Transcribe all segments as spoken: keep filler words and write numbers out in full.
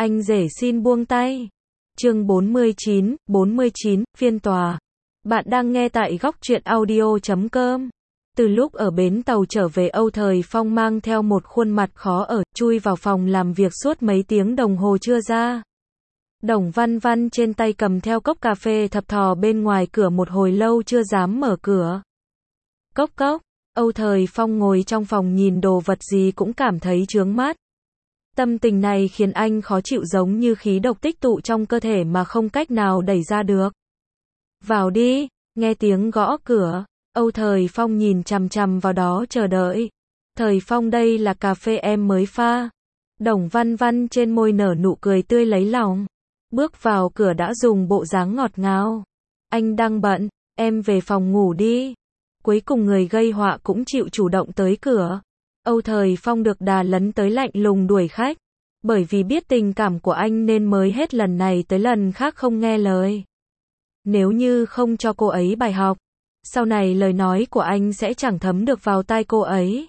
Anh rể xin buông tay. Chương bốn mươi chín, bốn mươi chín, phiên tòa. Bạn đang nghe tại góc truyện audio chấm com. Từ lúc ở bến tàu trở về, Âu Thời Phong mang theo một khuôn mặt khó ở, chui vào phòng làm việc suốt mấy tiếng đồng hồ chưa ra. Đồng Văn Văn trên tay cầm theo cốc cà phê thập thò bên ngoài cửa một hồi lâu chưa dám mở cửa. Cốc cốc, Âu Thời Phong ngồi trong phòng nhìn đồ vật gì cũng cảm thấy chướng mắt. Tâm tình này khiến anh khó chịu, giống như khí độc tích tụ trong cơ thể mà không cách nào đẩy ra được. Vào đi, nghe tiếng gõ cửa, Âu Thời Phong nhìn chằm chằm vào đó chờ đợi. Thời Phong, đây là cà phê em mới pha. Đồng Văn Văn trên môi nở nụ cười tươi lấy lòng. Bước vào cửa đã dùng bộ dáng ngọt ngào. Anh đang bận, em về phòng ngủ đi. Cuối cùng người gây họa cũng chịu chủ động tới cửa. Âu Thời Phong được đà lấn tới lạnh lùng đuổi khách. Bởi vì biết tình cảm của anh nên mới hết lần này tới lần khác không nghe lời. Nếu như không cho cô ấy bài học, sau này lời nói của anh sẽ chẳng thấm được vào tai cô ấy.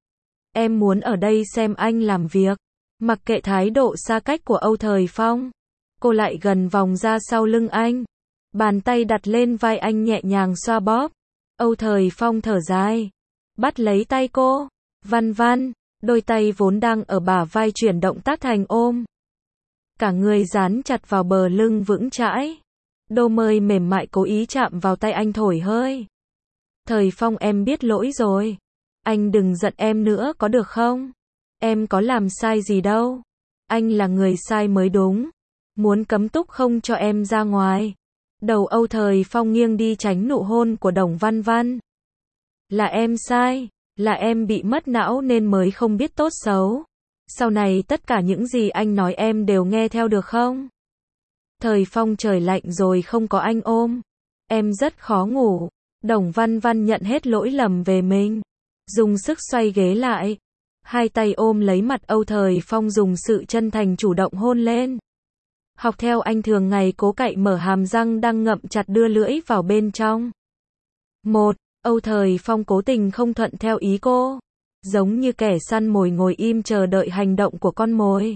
Em muốn ở đây xem anh làm việc. Mặc kệ thái độ xa cách của Âu Thời Phong, cô lại gần vòng ra sau lưng anh. Bàn tay đặt lên vai anh nhẹ nhàng xoa bóp. Âu Thời Phong thở dài, bắt lấy tay cô. Văn Văn, đôi tay vốn đang ở bả vai chuyển động tác thành ôm. Cả người dán chặt vào bờ lưng vững chãi. Đôi môi mềm mại cố ý chạm vào tay anh thổi hơi. Thời Phong, em biết lỗi rồi. Anh đừng giận em nữa có được không? Em có làm sai gì đâu. Anh là người sai mới đúng. Muốn cấm túc không cho em ra ngoài. Đầu Âu Thời Phong nghiêng đi tránh nụ hôn của Đồng Văn Văn. Là em sai. Là em bị mất não nên mới không biết tốt xấu. Sau này tất cả những gì anh nói em đều nghe theo được không? Thời Phong, trời lạnh rồi không có anh ôm. Em rất khó ngủ. Đồng Văn Văn nhận hết lỗi lầm về mình. Dùng sức xoay ghế lại. Hai tay ôm lấy mặt Âu Thời Phong, dùng sự chân thành chủ động hôn lên. Học theo anh thường ngày cố cậy mở hàm răng đang ngậm chặt, đưa lưỡi vào bên trong. Một. Âu Thời Phong cố tình không thuận theo ý cô. Giống như kẻ săn mồi ngồi im chờ đợi hành động của con mồi.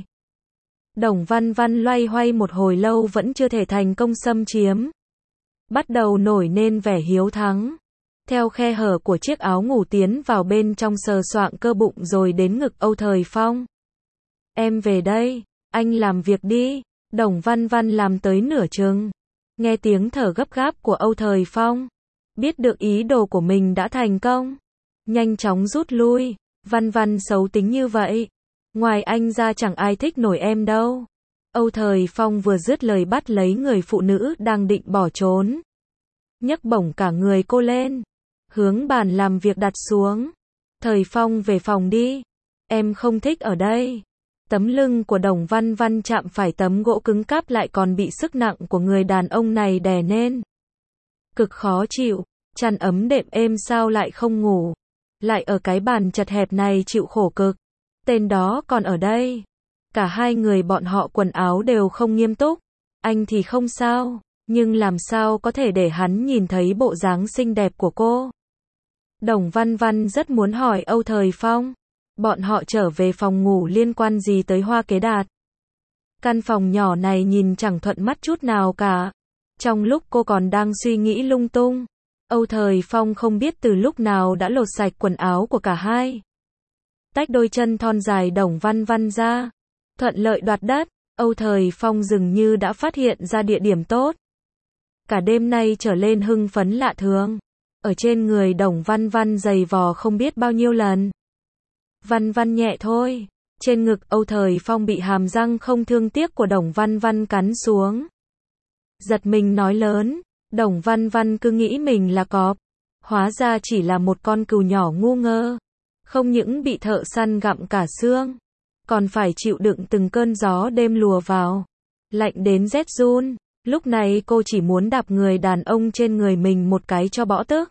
Đồng Văn Văn loay hoay một hồi lâu vẫn chưa thể thành công xâm chiếm. Bắt đầu nổi nên vẻ hiếu thắng. Theo khe hở của chiếc áo ngủ tiến vào bên trong, sờ soạng cơ bụng rồi đến ngực Âu Thời Phong. Em về đây, anh làm việc đi. Đồng Văn Văn làm tới nửa chừng. Nghe tiếng thở gấp gáp của Âu Thời Phong. Biết được ý đồ của mình đã thành công. Nhanh chóng rút lui. Văn Văn xấu tính như vậy. Ngoài anh ra chẳng ai thích nổi em đâu. Âu Thời Phong vừa dứt lời bắt lấy người phụ nữ đang định bỏ trốn. Nhấc bổng cả người cô lên. Hướng bàn làm việc đặt xuống. Thời Phong, về phòng đi. Em không thích ở đây. Tấm lưng của Đồng Văn Văn chạm phải tấm gỗ cứng cáp, lại còn bị sức nặng của người đàn ông này đè nên. Cực khó chịu. Chăn ấm đệm êm sao lại không ngủ. Lại ở cái bàn chật hẹp này chịu khổ cực. Tên đó còn ở đây. Cả hai người bọn họ quần áo đều không nghiêm túc. Anh thì không sao. Nhưng làm sao có thể để hắn nhìn thấy bộ dáng xinh đẹp của cô. Đồng Văn Văn rất muốn hỏi Âu Thời Phong. Bọn họ trở về phòng ngủ liên quan gì tới Hoa Kế Đạt. Căn phòng nhỏ này nhìn chẳng thuận mắt chút nào cả. Trong lúc cô còn đang suy nghĩ lung tung, Âu Thời Phong không biết từ lúc nào đã lột sạch quần áo của cả hai. Tách đôi chân thon dài Đồng Văn Văn ra. Thuận lợi đoạt đất. Âu Thời Phong dường như đã phát hiện ra địa điểm tốt. Cả đêm nay trở lên hưng phấn lạ thường. Ở trên người Đồng Văn Văn giày vò không biết bao nhiêu lần. Văn Văn nhẹ thôi. Trên ngực Âu Thời Phong bị hàm răng không thương tiếc của Đồng Văn Văn cắn xuống. Giật mình nói lớn. Đồng Văn Văn cứ nghĩ mình là cọp. Hóa ra chỉ là một con cừu nhỏ ngu ngơ. Không những bị thợ săn gặm cả xương, còn phải chịu đựng từng cơn gió đêm lùa vào. Lạnh đến rét run. Lúc này cô chỉ muốn đạp người đàn ông trên người mình một cái cho bỏ tức.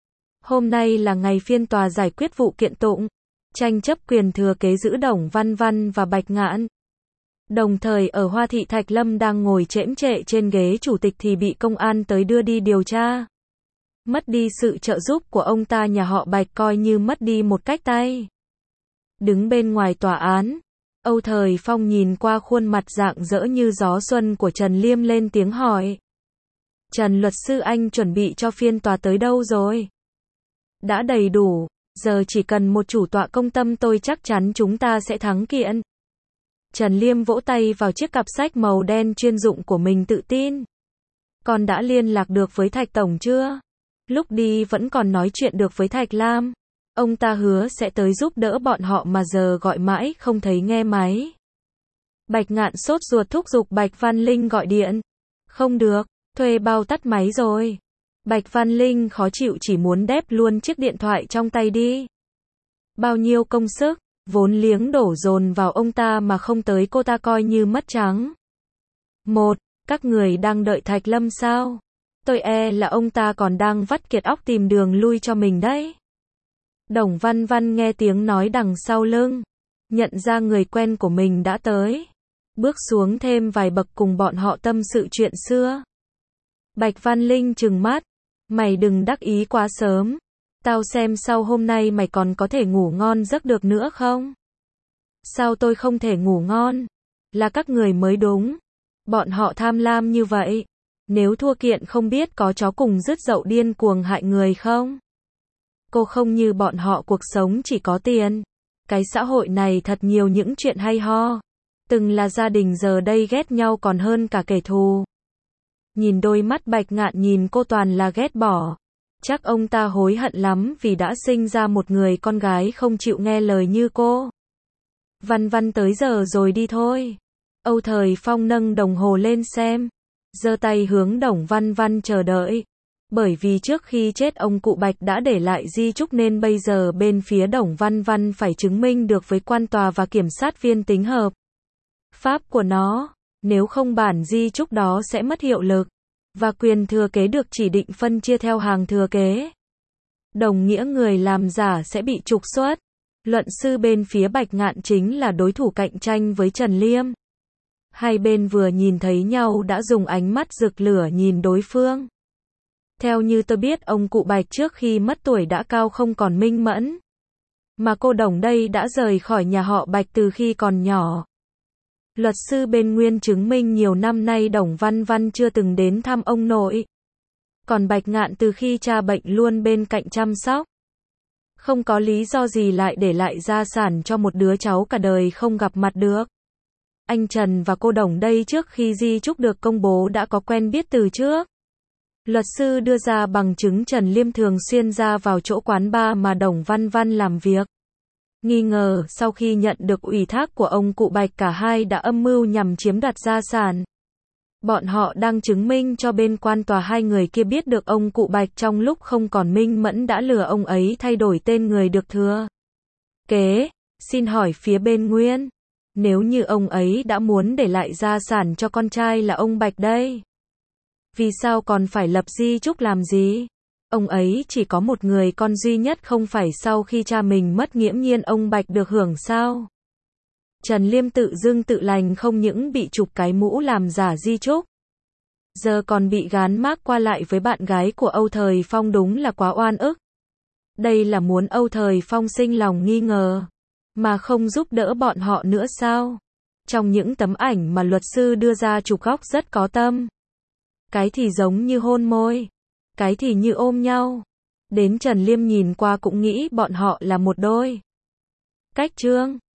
Hôm nay là ngày phiên tòa giải quyết vụ kiện tụng. Tranh chấp quyền thừa kế giữa Đồng Văn Văn và Bạch Ngạn. Đồng thời ở Hoa Thị, Thạch Lâm đang ngồi chễm chệ trên ghế chủ tịch thì bị công an tới đưa đi điều tra. Mất đi sự trợ giúp của ông ta, nhà họ Bạch coi như mất đi một cách tay. Đứng bên ngoài tòa án, Âu Thời Phong nhìn qua khuôn mặt rạng rỡ như gió xuân của Trần Liêm lên tiếng hỏi. Trần luật sư, anh chuẩn bị cho phiên tòa tới đâu rồi? Đã đầy đủ, giờ chỉ cần một chủ tọa công tâm tôi chắc chắn chúng ta sẽ thắng kiện. Trần Liêm vỗ tay vào chiếc cặp sách màu đen chuyên dụng của mình tự tin. Con đã liên lạc được với Thạch Tổng chưa? Lúc đi vẫn còn nói chuyện được với Thạch Lam. Ông ta hứa sẽ tới giúp đỡ bọn họ mà giờ gọi mãi không thấy nghe máy. Bạch Ngạn sốt ruột thúc giục Bạch Văn Linh gọi điện. Không được, thuê bao tắt máy rồi. Bạch Văn Linh khó chịu chỉ muốn đép luôn chiếc điện thoại trong tay đi. Bao nhiêu công sức, vốn liếng đổ dồn vào ông ta mà không tới cô ta coi như mất trắng. Một, các người đang đợi Thạch Lâm sao? Tôi e là ông ta còn đang vắt kiệt óc tìm đường lui cho mình đấy. Đồng Văn Văn nghe tiếng nói đằng sau lưng, nhận ra người quen của mình đã tới, bước xuống thêm vài bậc cùng bọn họ tâm sự chuyện xưa. Bạch Văn Linh trừng mắt, mày đừng đắc ý quá sớm, tao xem sau hôm nay mày còn có thể ngủ ngon giấc được nữa không? Sao tôi không thể ngủ ngon? Là các người mới đúng, bọn họ tham lam như vậy, nếu thua kiện không biết có chó cùng rứt dậu điên cuồng hại người không? Cô không như bọn họ cuộc sống chỉ có tiền. Cái xã hội này thật nhiều những chuyện hay ho. Từng là gia đình giờ đây ghét nhau còn hơn cả kẻ thù. Nhìn đôi mắt Bạch Ngạn nhìn cô toàn là ghét bỏ. Chắc ông ta hối hận lắm vì đã sinh ra một người con gái không chịu nghe lời như cô. Văn Văn tới giờ rồi đi thôi. Âu Thời Phong nâng đồng hồ lên xem, giơ tay hướng Đồng Văn Văn chờ đợi. Bởi vì trước khi chết ông cụ Bạch đã để lại di chúc nên bây giờ bên phía Đồng Văn Văn phải chứng minh được với quan tòa và kiểm sát viên tính hợp pháp của nó, nếu không bản di chúc đó sẽ mất hiệu lực, và quyền thừa kế được chỉ định phân chia theo hàng thừa kế. Đồng nghĩa người làm giả sẽ bị trục xuất. Luận sư bên phía Bạch Ngạn chính là đối thủ cạnh tranh với Trần Liêm. Hai bên vừa nhìn thấy nhau đã dùng ánh mắt rực lửa nhìn đối phương. Theo như tôi biết ông cụ Bạch trước khi mất tuổi đã cao không còn minh mẫn. Mà cô Đồng đây đã rời khỏi nhà họ Bạch từ khi còn nhỏ. Luật sư bên Nguyên chứng minh nhiều năm nay Đồng Văn Văn chưa từng đến thăm ông nội. Còn Bạch Ngạn từ khi cha bệnh luôn bên cạnh chăm sóc. Không có lý do gì lại để lại gia sản cho một đứa cháu cả đời không gặp mặt được. Anh Trần và cô Đồng đây trước khi di chúc được công bố đã có quen biết từ trước. Luật sư đưa ra bằng chứng Trần Liêm thường xuyên ra vào chỗ quán bar mà Đồng Văn Văn làm việc. Nghi ngờ sau khi nhận được ủy thác của ông cụ Bạch cả hai đã âm mưu nhằm chiếm đoạt gia sản. Bọn họ đang chứng minh cho bên quan tòa hai người kia biết được ông cụ Bạch trong lúc không còn minh mẫn đã lừa ông ấy thay đổi tên người được thừa kế. Xin hỏi phía bên Nguyên, nếu như ông ấy đã muốn để lại gia sản cho con trai là ông Bạch đây, vì sao còn phải lập di chúc làm gì? Ông ấy chỉ có một người con duy nhất không phải sau khi cha mình mất nghiễm nhiên ông Bạch được hưởng sao? Trần Liêm tự dưng tự lành không những bị chụp cái mũ làm giả di chúc, giờ còn bị gán mác qua lại với bạn gái của Âu Thời Phong, đúng là quá oan ức. Đây là muốn Âu Thời Phong sinh lòng nghi ngờ, mà không giúp đỡ bọn họ nữa sao? Trong những tấm ảnh mà luật sư đưa ra chụp góc rất có tâm. Cái thì giống như hôn môi, cái thì như ôm nhau. Đến Trần Liêm nhìn qua cũng nghĩ bọn họ là một đôi. Cách trương